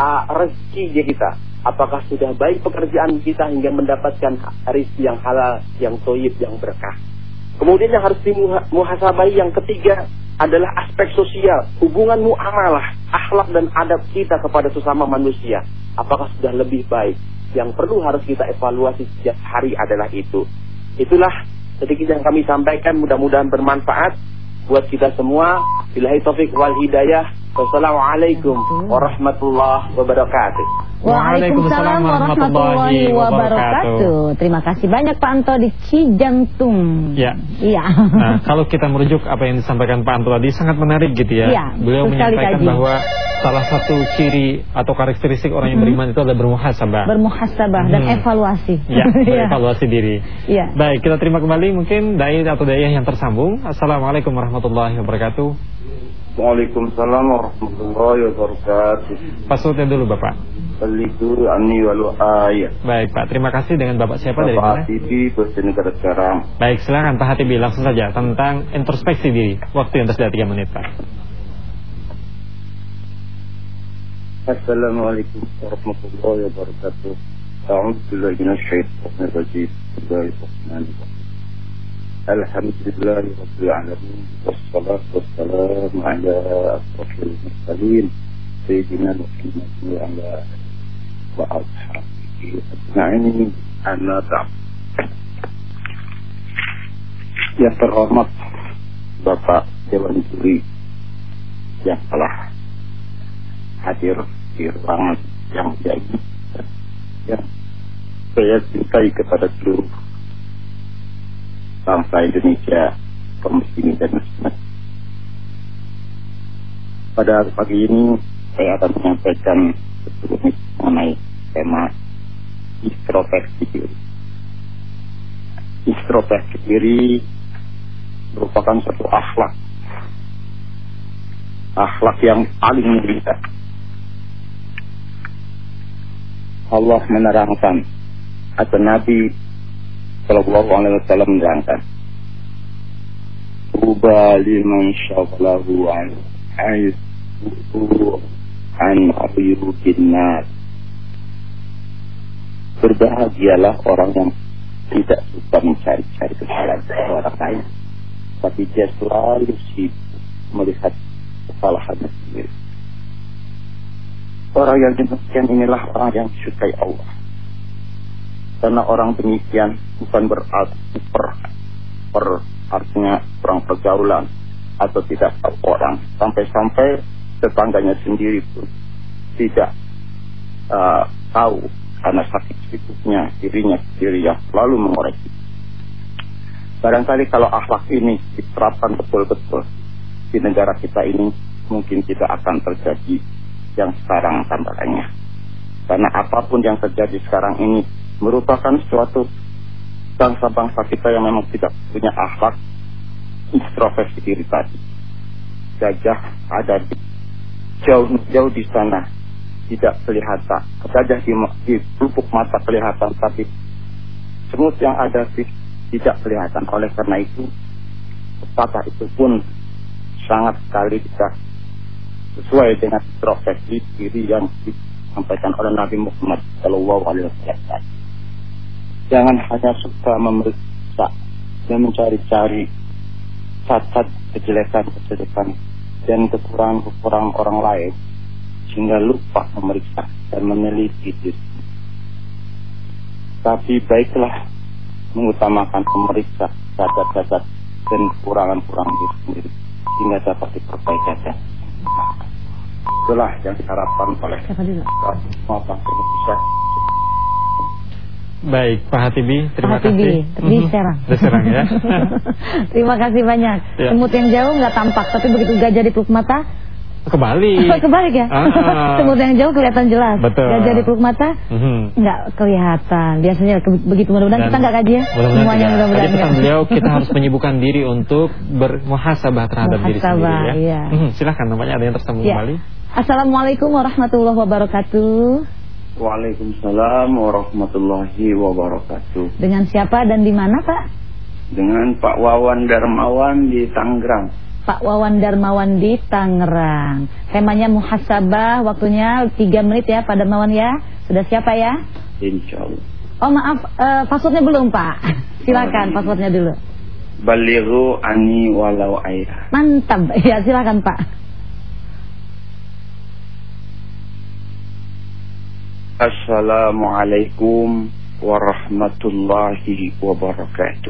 rezeki kita. Apakah sudah baik pekerjaan kita hingga mendapatkan rezeki yang halal, yang thayyib, yang berkah. Kemudian yang harus dimuhasabai yang ketiga adalah aspek sosial, hubungan muamalah, akhlak dan adab kita kepada sesama manusia. Apakah sudah lebih baik? Yang perlu harus kita evaluasi setiap hari adalah itu. Itulah sedikit yang kami sampaikan, mudah-mudahan bermanfaat buat kita semua. Billahi taufik wal hidayah. Wassalamualaikum warahmatullahi wabarakatuh. Waalaikumsalam warahmatullahi wabarakatuh. Terima kasih banyak Pak Anto di Cijantung. Ya. Iya. Nah, kalau kita merujuk apa yang disampaikan Pak Anto tadi sangat menarik gitu ya. Ya, beliau menyampaikan bahwa salah satu ciri atau karakteristik orang yang beriman itu adalah bermuhasabah. Bermuhasabah dan evaluasi. Ya, berevaluasi diri. Ya. Baik, kita terima kembali mungkin dai atau dayah yang tersambung. Assalamualaikum warahmatullahi wabarakatuh. Waalaikumsalam warahmatullahi wabarakatuh. Passwordnya dulu Bapak. Baliku ani walu ayat. Baik Pak, terima kasih. Dengan Bapak siapa dari mana? Bapak Hatibi, Bojonegoro sekarang. Baik, silakan Pak Hatibi, langsung saja tentang introspeksi diri. Waktu yang tersisa 3 menit Pak. Assalamualaikum warahmatullahi wabarakatuh. A'udzubillahi minasyaitonir rajim. Bismillahirrahmanirrahim. Alhamdulillahi rabbil alamin. Wassalatu wassalamu ala asrofil mursalin Sayyidina Muhammad wa ala wa ashabihi ajma'in. Amma ba'd. Yang terhormat Bapak Dewan Juri yang telah hadir di ruangan yang jadi, yang saya cintai kepada seluruh bangsa Indonesia, kaum muslimin dan muslimat. Pada pagi ini saya akan menyampaikan sedikit mengenai tema introspeksi diri. Introspeksi diri merupakan suatu akhlak yang paling mulia. Allah menerangkan atau Nabi Sallallahu Alaihi Wasallam menerangkan, "Tuba liman syaghalahu an aizu an uyubin nas. Berbahagialah orang yang tidak suka mencari-cari kesalahan orang lain, tapi dia selalu sibuk melihat kesalahannya sendiri. Orang yang demikian inilah orang yang disukai Allah. Karena orang demikian bukan berarti artinya kurang pergaulan atau tidak tahu orang, sampai-sampai tetangganya sendiri pun tidak tahu karena sakit sibuknya dirinya sendiri yang selalu mengoreksi. Barangkali kalau akhlak ini diterapkan betul-betul di negara kita ini, mungkin tidak akan terjadi yang sekarang tantangannya. Karena apapun yang terjadi sekarang ini merupakan suatu bangsa-bangsa kita yang memang tidak punya akhlak introspeksi diri tadi. Gajah ada jauh di sana, tidak kelihatan. Gajah di lubuk mata kelihatan, tapi semut yang ada tidak kelihatan. Oleh karena itu, pepatah itu pun sangat sekali kita sesuai dengan introspeksi diri yang disampaikan oleh Nabi Muhammad SAW. Jangan hanya suka memeriksa dan mencari-cari cacat kejelekan dan kekurangan orang lain, sehingga lupa memeriksa dan meneliti diri. Tapi baiklah mengutamakan memeriksa cacat-cacat dan kekurangan diri sendiri, sehingga dapat diperbaikan. Itulah yang diharapkan oleh semua bangsa Indonesia. Baik, Pak Hatibi, terima kasih. Di Serang. Di Serang ya. Terima kasih banyak. Ya. Semut yang jauh nggak tampak, tapi begitu gajah dipeluk mata kebalik. Kebalik ya. Semut yang jauh kelihatan jelas. Betul. Gajah dipeluk mata nggak kelihatan. Biasanya begitu. Mudah-mudahan kita nggak kaji ya. Semuanya mudah-mudahan. Tadi pesan beliau kita harus menyibukkan diri untuk bermuhasabah terhadap diri sendiri ya. Iya. Silakan, nampaknya ada yang tersambung kembali. Assalamualaikum warahmatullahi wabarakatuh. Waalaikumsalam warahmatullahi wabarakatuh. Dengan siapa dan di mana, Pak? Dengan Pak Wawan Darmawan di Tangerang. Pak Wawan Darmawan di Tangerang. Temanya muhasabah, waktunya 3 menit ya Pak Darmawan ya. Sudah siapa ya? Insyaallah. Oh maaf, passwordnya belum Pak. Silakan passwordnya dulu. Balighu ani walau ayah. Mantap, ya silakan Pak. Assalamualaikum warahmatullahi wabarakatuh.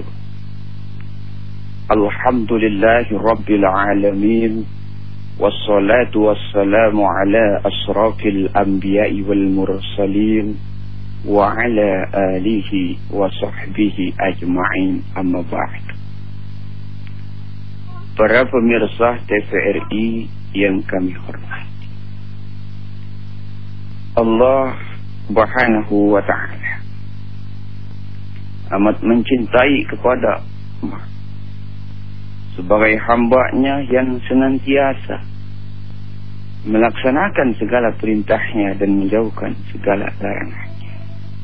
Alhamdulillahi rabbil alamin. Wassalatu wassalamu ala asrafil anbiya'i wal mursalin wa ala alihi wa sahbihi ajma'in, amma ba'd. Para pemirsa TVRI yang kami hormati, Allah Subhanahu wa ta'ala amat mencintai kepada umat sebagai hamba-Nya yang senantiasa melaksanakan segala perintahnya dan menjauhkan segala larangannya.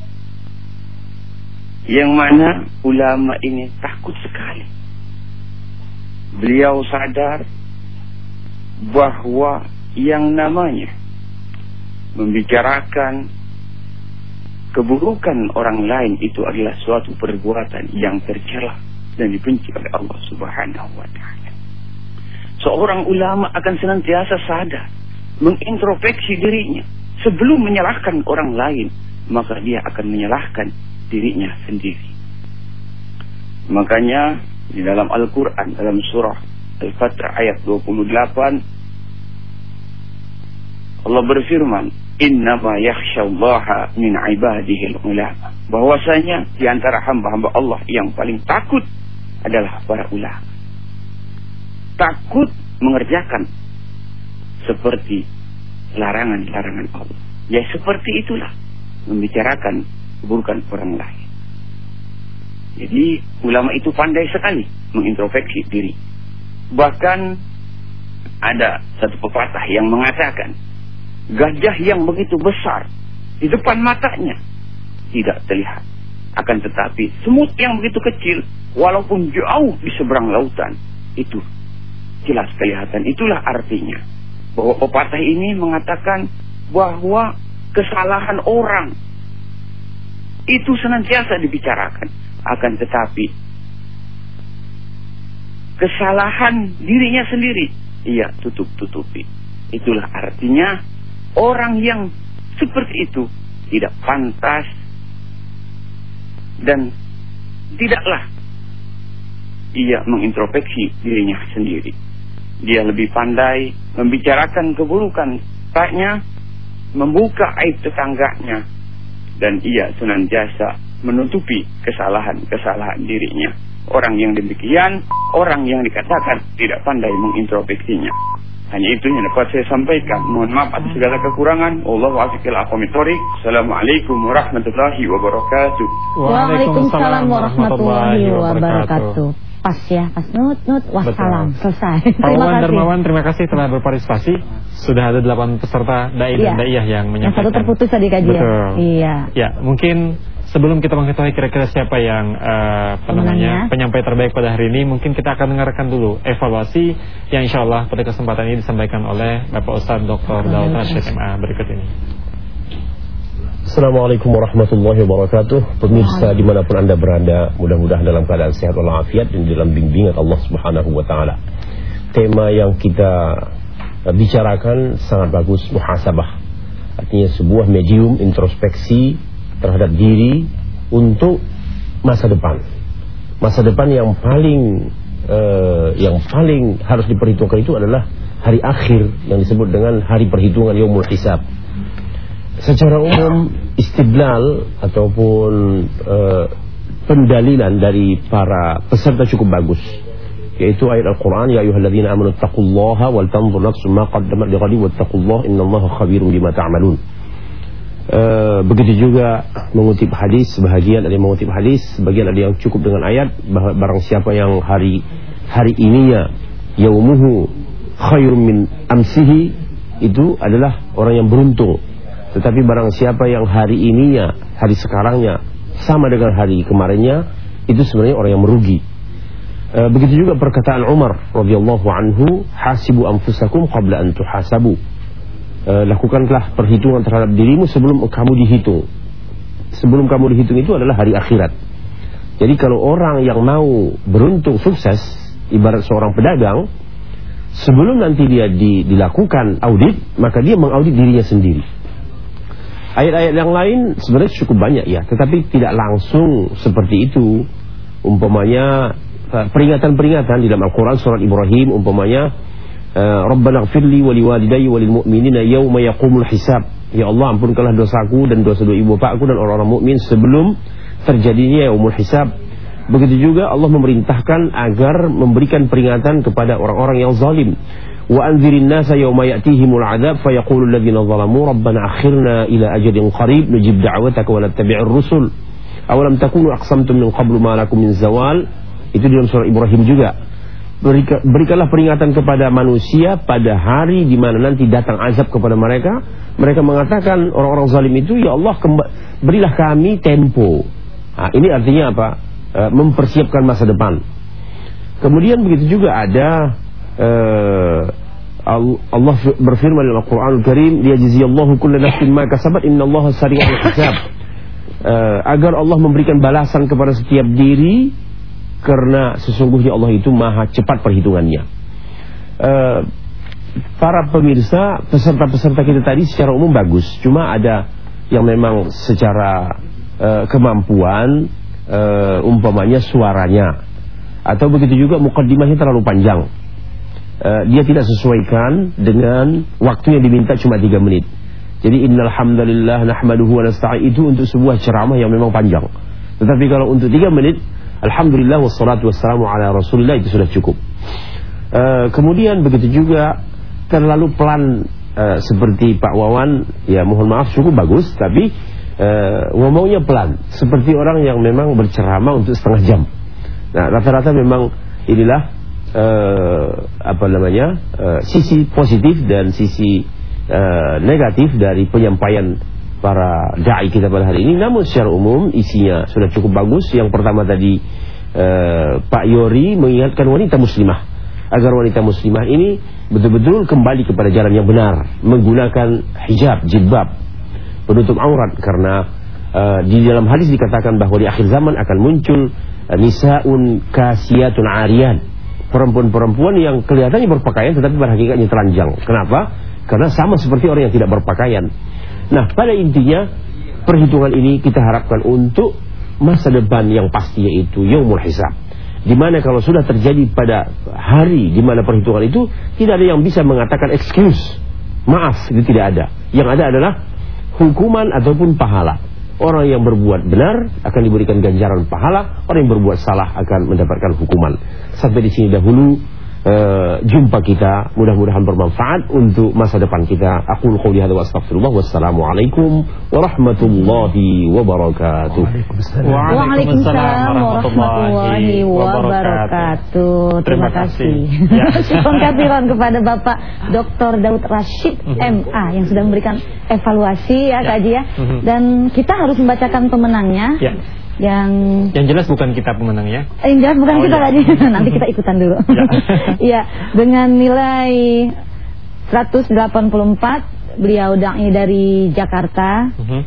Yang mana ulama ini takut sekali. Beliau sadar bahwa yang namanya membicarakan keburukan orang lain itu adalah suatu perbuatan yang tercela dan dibenci oleh Allah Subhanahu wa ta'ala. Seorang ulama akan senantiasa sadar, mengintrospeksi dirinya sebelum menyalahkan orang lain, maka dia akan menyalahkan dirinya sendiri. Makanya di dalam Al-Quran, dalam surah Al-Fatr ayat 28, Allah berfirman, innama yakhsyallaha min ibadihil ulama. Bahwasanya di antara hamba-hamba Allah yang paling takut adalah para ulama. Takut mengerjakan seperti larangan-larangan Allah. Ya seperti itulah membicarakan keburukan orang lain. Jadi ulama itu pandai sekali mengintrospeksi diri. Bahkan ada satu pepatah yang mengatakan, gajah yang begitu besar di depan matanya tidak terlihat, akan tetapi semut yang begitu kecil walaupun jauh di seberang lautan itu jelas kelihatan. Itulah artinya bahwa pepatah ini mengatakan bahwa kesalahan orang itu senantiasa dibicarakan, akan tetapi kesalahan dirinya sendiri ia tutup-tutupi. Itulah artinya orang yang seperti itu tidak pantas dan tidaklah ia mengintrospeksi dirinya sendiri. Dia lebih pandai membicarakan keburukan tetangganya, membuka aib tetangganya, dan ia senantiasa menutupi kesalahan-kesalahan dirinya. Orang yang demikian, orang yang dikatakan tidak pandai mengintrospeksinya. Hanya itu yang dapat saya sampaikan. Mohon maaf atas segala kekurangan. Allahu a'lam. Assalamualaikum warahmatullahi wabarakatuh. Waalaikumsalam warahmatullahi wabarakatuh. Pas ya, pas nut wassalam. Selesai. Pak Wawan Darmawan, terima kasih telah berpartisipasi. Sudah ada 8 peserta dai dan daiyah yang menyampaikan. Yang satu terputus tadi kajian. Betul. Iya. Ya, mungkin sebelum kita mengetahui kira-kira siapa yang penyampai terbaik pada hari ini, mungkin kita akan dengarkan dulu evaluasi yang insyaallah pada kesempatan ini disampaikan oleh Bapak Ustadz Dr. Daud Rashid MA berikut ini. Assalamualaikum warahmatullahi wabarakatuh. Pemirsa dimanapun Anda berada, mudah-mudahan dalam keadaan sehat walafiat dan dalam bimbingan Allah Subhanahu wa ta'ala. Tema yang kita bicarakan sangat bagus, muhasabah. Artinya sebuah medium introspeksi terhadap diri untuk masa depan. Masa depan yang paling harus diperhitungkan itu adalah hari akhir yang disebut dengan hari perhitungan yaumul hisab. Secara umum istidlal ataupun pendalilan dari para peserta cukup bagus, yaitu ayat Al-Quran, ya ayyuhalladzina amanu taqullaha wal tanzur nafsum ma qaddamat lighadin wattaqullaha innallaha khabirum bima ta'malun. Begitu juga mengutip hadis, sebagian ada yang mengutip hadis, sebagian ada yang cukup dengan ayat bahwa barang siapa yang hari ininya yaumuhu khairum min amsihi, itu adalah orang yang beruntung. Tetapi barang siapa yang hari ininya, hari sekarangnya sama dengan hari kemarinnya, itu sebenarnya orang yang merugi. Begitu juga perkataan Umar radhiyallahu anhu, hasibu anfusakum qabla an tuhasabu. Lakukanlah perhitungan terhadap dirimu sebelum kamu dihitung. Sebelum kamu dihitung itu adalah hari akhirat. Jadi kalau orang yang mau beruntung sukses, ibarat seorang pedagang, sebelum nanti dia dilakukan audit, maka dia mengaudit dirinya sendiri. Ayat-ayat yang lain sebenarnya cukup banyak ya, tetapi tidak langsung seperti itu. Umpamanya peringatan-peringatan di dalam Al-Quran surat Ibrahim, umpamanya Rabbana ighfirli wa liwalidayya wa lil mu'minina yauma yaqumul hisab. Ya Allah, ampunkanlah dosaku dan dosa ibu bapakku dan orang-orang mukmin sebelum terjadinya yaumul hisab. Begitu juga Allah memerintahkan agar memberikan peringatan kepada orang-orang yang zalim. Wa anzirin nasa yawma ya'tihimul 'adzab fa yaqulu alladziina zalamu rabbana akhirna ila ajalin qarib nujib da'wataka wa nattabi'ir rusul awalam takunu aqsamtum min qablu ma lakum min zawal. Itu dalam surah Ibrahim juga. Berikanlah peringatan kepada manusia pada hari di mana nanti datang azab kepada mereka. Mereka mengatakan, orang-orang zalim itu, ya Allah, berilah kami tempo. Nah, ini artinya apa? Mempersiapkan masa depan. Kemudian begitu juga ada Allah berfirman dalam Al-Quranul Karim, liyajziyallahu kulla nafsin ma kasabat innallaha sari'ul hisab. Agar Allah memberikan balasan kepada setiap diri, karena sesungguhnya Allah itu maha cepat perhitungannya. Para pemirsa, peserta-peserta kita tadi secara umum bagus, cuma ada yang memang secara kemampuan, umpamanya suaranya, atau begitu juga mukaddimahnya terlalu panjang. Dia tidak sesuaikan dengan waktu yang diminta cuma 3 menit. Jadi innal hamdalillah nahmaduhu wa nasta'in itu untuk sebuah ceramah yang memang panjang. Tetapi kalau untuk 3 menit, alhamdulillah wassalatu wassalamu ala rasulillah, itu sudah cukup. Kemudian begitu juga terlalu pelan seperti Pak Wawan, ya mohon maaf cukup bagus, tapi ngomongnya pelan seperti orang yang memang berceramah untuk setengah jam. Nah, rata-rata memang inilah sisi positif dan sisi negatif dari penyampaian para dai kita pada hari ini. Namun secara umum isinya sudah cukup bagus. Yang pertama tadi Pak Yori mengingatkan wanita muslimah agar wanita muslimah ini betul-betul kembali kepada jalan yang benar, menggunakan hijab, jilbab, penutup aurat. Karena di dalam hadis dikatakan bahwa di akhir zaman akan muncul nisaun kasiyatun ariyat, perempuan-perempuan yang kelihatannya berpakaian tetapi pada hakikatnya telanjang. Kenapa? Karena sama seperti orang yang tidak berpakaian. Nah, pada intinya perhitungan ini kita harapkan untuk masa depan yang pasti, yaitu yaumul hisab, di mana kalau sudah terjadi pada hari di mana perhitungan itu, tidak ada yang bisa mengatakan excuse, maaf, itu tidak ada. Yang ada adalah hukuman ataupun pahala. Orang yang berbuat benar akan diberikan ganjaran pahala, orang yang berbuat salah akan mendapatkan hukuman. Sampai di sini dahulu jumpa kita, mudah-mudahan bermanfaat untuk masa depan kita. Aqulu qouli hadza wa astaghfirullah. Wassalamualaikum warahmatullahi wabarakatuh. Waalaikumsalam warahmatullahi wabarakatuh. Terima kasih. Syukron katsiran kepada Bapak Dr. Daud Rashid MA yang sudah memberikan evaluasi ya Kak Haji ya. Dan kita harus membacakan pemenangnya. Yang jelas bukan kita pemenangnya. Yang jelas bukan kita tadi. Nanti kita ikutan dulu. Ya, dengan nilai 184, beliau dai dari Jakarta.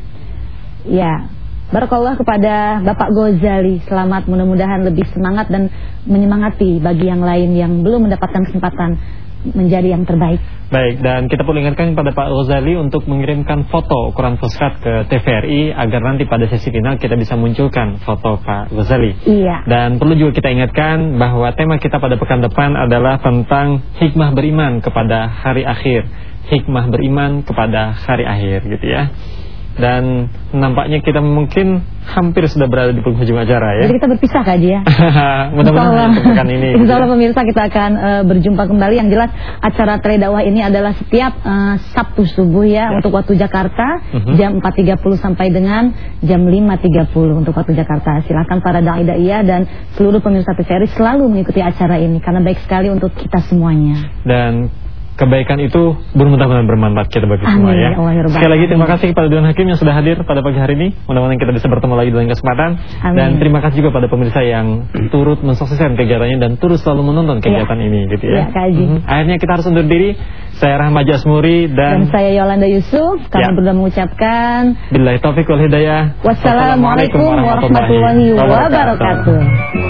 Ya, barakallah kepada Bapak Ghazali. Selamat, mudah-mudahan lebih semangat dan menyemangati bagi yang lain yang belum mendapatkan kesempatan menjadi yang terbaik. Baik, dan kita perlu ingatkan kepada Pak Ghazali untuk mengirimkan foto ukuran fosfat ke TVRI agar nanti pada sesi final kita bisa munculkan foto Pak Ghazali. Iya. Dan perlu juga kita ingatkan bahwa tema kita pada pekan depan adalah tentang hikmah beriman kepada hari akhir. Hikmah beriman kepada hari akhir gitu ya. Dan nampaknya kita mungkin hampir sudah berada di penghujung acara ya. Jadi kita berpisah Kak Haji ya. Mudah-mudahan untuk pekan ini. Insyaallah pemirsa kita akan berjumpa kembali. Yang jelas acara Tele Dakwah ini adalah setiap Sabtu subuh ya, untuk waktu Jakarta jam 4.30 sampai dengan jam 5.30 untuk waktu Jakarta. Silakan para dai-dai dan seluruh pemirsa TVRI selalu mengikuti acara ini karena baik sekali untuk kita semuanya. Dan kebaikan itu mudah-mudahan bermanfaat kita bagi semua ya. Sekali lagi terima kasih kepada Dewan Hakim yang sudah hadir pada pagi hari ini. Mudah-mudahan kita bisa bertemu lagi di lain kesempatan. Dan terima kasih juga pada pemirsa yang turut mensukseskan kegiatannya dan turut selalu menonton kegiatan ini gitu ya. Akhirnya kita harus undur diri. Saya Rahmat Jasmuri dan saya Yolanda Yusuf. Kami berdua mengucapkan billahi taufiq wal hidayah. Wassalamualaikum warahmatullahi wabarakatuh.